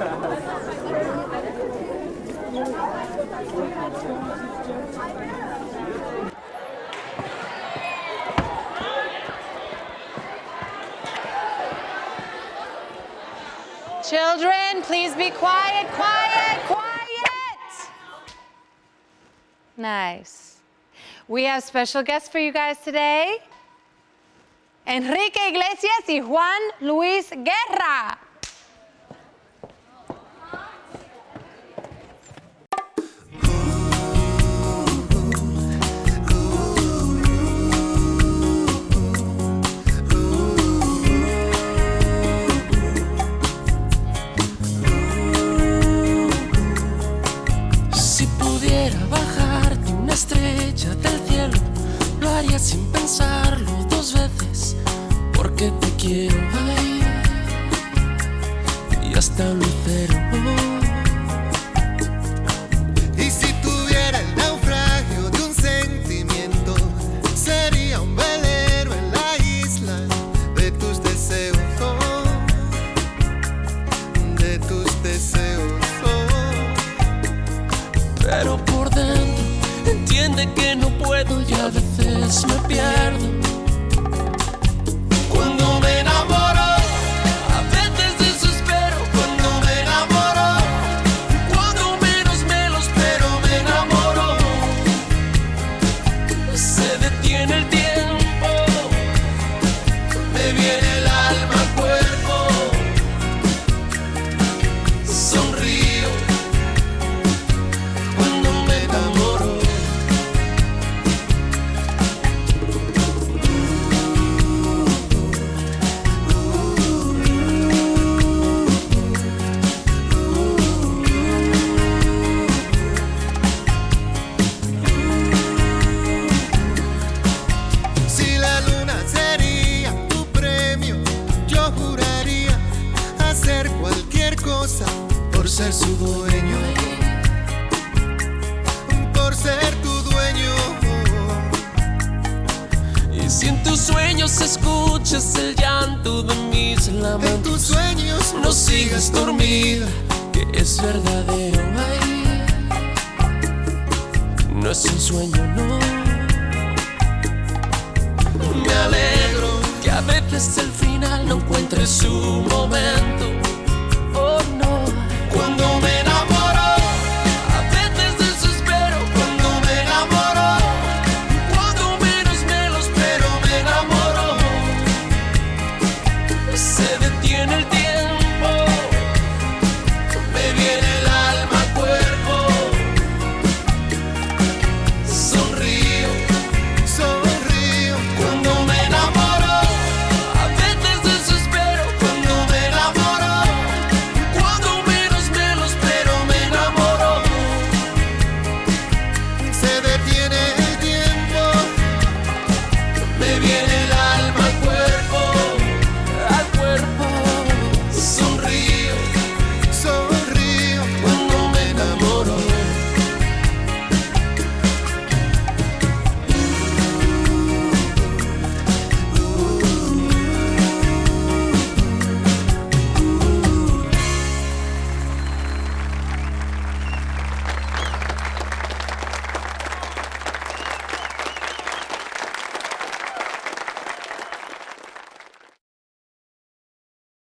Children, please be quiet, quiet, quiet. Nice. We have special guests for you guys today. Enrique Iglesias y Juan Luis Guerra. Estrella del cielo, lo haría sin pensarlo dos veces, porque te quiero, ay, y hasta un lucero. Y si tuviera el naufragio de un sentimiento, sería un velero en la isla de tus deseos, oh, de tus deseos, oh. Pero por dentro entiende que no puedo y a veces me pierdo. Cuando me enamoro, a veces desespero. Cuando me enamoro, cuando menos me lo espero, me enamoro. Se detiene el tiempo, me viene el alma al cuerpo. Sonrío cuando me enamoro. Por ser su dueño, por ser tu dueño. Y si en tus sueños escuchas el llanto de mis lamentos, en tus sueños no sigas dormida, que es verdadero, ay, no es un sueño, no. Me alegro que a veces el final no encuentre su momento. Cuando me enamoro, a veces desespero. Cuando me enamoro, cuando menos me lo espero, me enamoro. Se detiene el tiempo.